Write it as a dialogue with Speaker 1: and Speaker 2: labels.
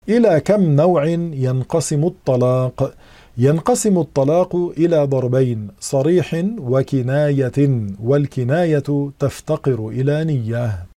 Speaker 1: إلى كم نوع ينقسم الطلاق؟ ينقسم الطلاق إلى ضربين: صريح وكناية، والكناية تفتقر إلى نية.